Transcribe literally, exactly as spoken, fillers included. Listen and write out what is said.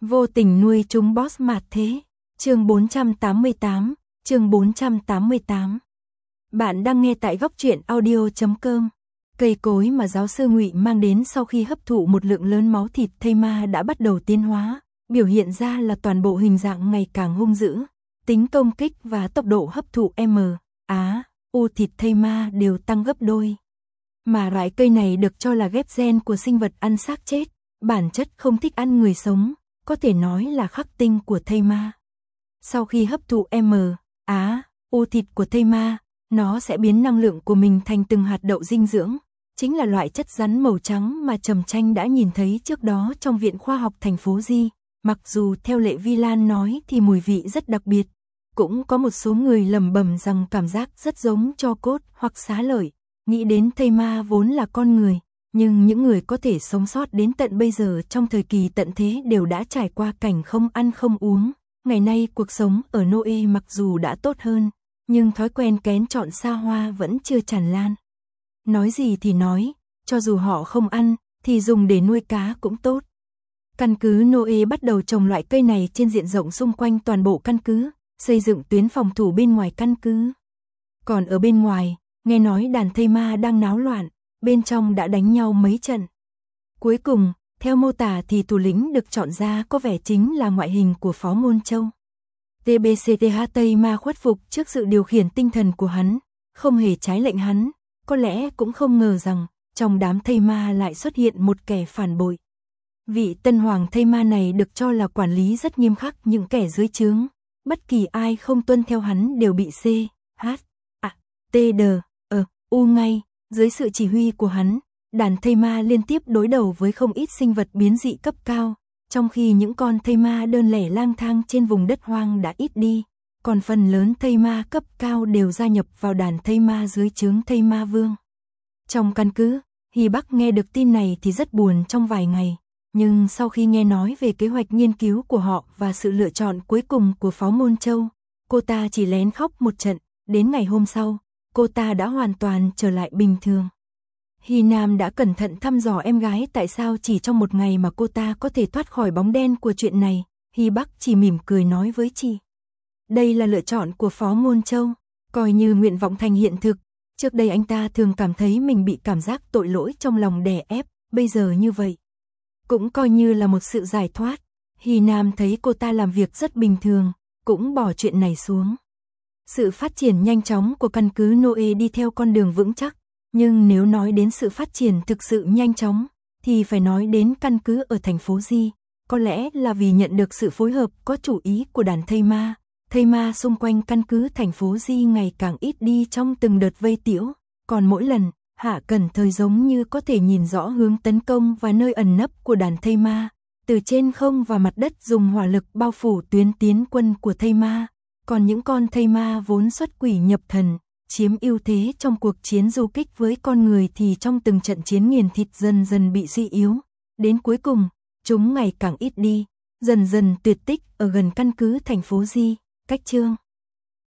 Vô tình nuôi chúng boss mạt thế. Chương bốn trăm tám mươi tám, chương bốn trăm tám mươi tám. Bạn đang nghe tại góc truyện audio chấm com. Cây cối mà giáo sư Ngụy mang đến sau khi hấp thụ một lượng lớn máu thịt thây ma đã bắt đầu tiến hóa, biểu hiện ra là toàn bộ hình dạng ngày càng hung dữ, tính công kích và tốc độ hấp thụ M, Á, U thịt thây ma đều tăng gấp đôi. Mà loại cây này được cho là ghép gen của sinh vật ăn xác chết, bản chất không thích ăn người sống, có thể nói là khắc tinh của thây ma. Sau khi hấp thụ M, Á, U thịt của thây ma, nó sẽ biến năng lượng của mình thành từng hạt đậu dinh dưỡng, chính là loại chất rắn màu trắng mà Trầm Tranh đã nhìn thấy trước đó trong Viện Khoa học thành phố Di. Mặc dù theo Lệ Vi Lan nói thì mùi vị rất đặc biệt, cũng có một số người lẩm bẩm rằng cảm giác rất giống tro cốt hoặc xá lợi, nghĩ đến thây ma vốn là con người, nhưng những người có thể sống sót đến tận bây giờ trong thời kỳ tận thế đều đã trải qua cảnh không ăn không uống. Ngày nay cuộc sống ở Noe mặc dù đã tốt hơn, nhưng thói quen kén chọn xa hoa vẫn chưa tràn lan. Nói gì thì nói, cho dù họ không ăn, thì dùng để nuôi cá cũng tốt. Căn cứ Noe bắt đầu trồng loại cây này trên diện rộng xung quanh toàn bộ căn cứ, xây dựng tuyến phòng thủ bên ngoài căn cứ. Còn ở bên ngoài, nghe nói đàn thây ma đang náo loạn, bên trong đã đánh nhau mấy trận. Cuối cùng, theo mô tả thì thủ lĩnh được chọn ra có vẻ chính là ngoại hình của Phó Môn Châu. tê bê xê tê hát Tây Ma khuất phục trước sự điều khiển tinh thần của hắn, không hề trái lệnh hắn, có lẽ cũng không ngờ rằng trong đám thây ma lại xuất hiện một kẻ phản bội. Vị tân hoàng thây ma này được cho là quản lý rất nghiêm khắc những kẻ dưới trướng, bất kỳ ai không tuân theo hắn đều bị C, H, A, T, D, E, U ngay. Dưới sự chỉ huy của hắn, đàn thây ma liên tiếp đối đầu với không ít sinh vật biến dị cấp cao, trong khi những con thây ma đơn lẻ lang thang trên vùng đất hoang đã ít đi, còn phần lớn thây ma cấp cao đều gia nhập vào đàn thây ma dưới trướng thây ma vương. Trong căn cứ, Hy Bắc nghe được tin này thì rất buồn trong vài ngày, nhưng sau khi nghe nói về kế hoạch nghiên cứu của họ và sự lựa chọn cuối cùng của Phó Môn Châu, cô ta chỉ lén khóc một trận, đến ngày hôm sau, cô ta đã hoàn toàn trở lại bình thường. Hy Nam đã cẩn thận thăm dò em gái tại sao chỉ trong một ngày mà cô ta có thể thoát khỏi bóng đen của chuyện này. Hy Bắc chỉ mỉm cười nói với chị. Đây là lựa chọn của Phó Môn Châu, coi như nguyện vọng thành hiện thực. Trước đây anh ta thường cảm thấy mình bị cảm giác tội lỗi trong lòng đè ép, bây giờ như vậy cũng coi như là một sự giải thoát. Hy Nam thấy cô ta làm việc rất bình thường, cũng bỏ chuyện này xuống. Sự phát triển nhanh chóng của căn cứ Noe đi theo con đường vững chắc, nhưng nếu nói đến sự phát triển thực sự nhanh chóng, thì phải nói đến căn cứ ở thành phố Di. Có lẽ là vì nhận được sự phối hợp có chủ ý của đàn thây ma, thây ma xung quanh căn cứ thành phố Di ngày càng ít đi trong từng đợt vây tiễu, còn mỗi lần, Hạ Cẩn Thời giống như có thể nhìn rõ hướng tấn công và nơi ẩn nấp của đàn thây ma, từ trên không và mặt đất dùng hỏa lực bao phủ tuyến tiến quân của thây ma. Còn những con thây ma vốn xuất quỷ nhập thần, chiếm ưu thế trong cuộc chiến du kích với con người thì trong từng trận chiến nghiền thịt dần dần bị suy yếu. Đến cuối cùng, chúng ngày càng ít đi, dần dần tuyệt tích ở gần căn cứ thành phố Di. Cách chương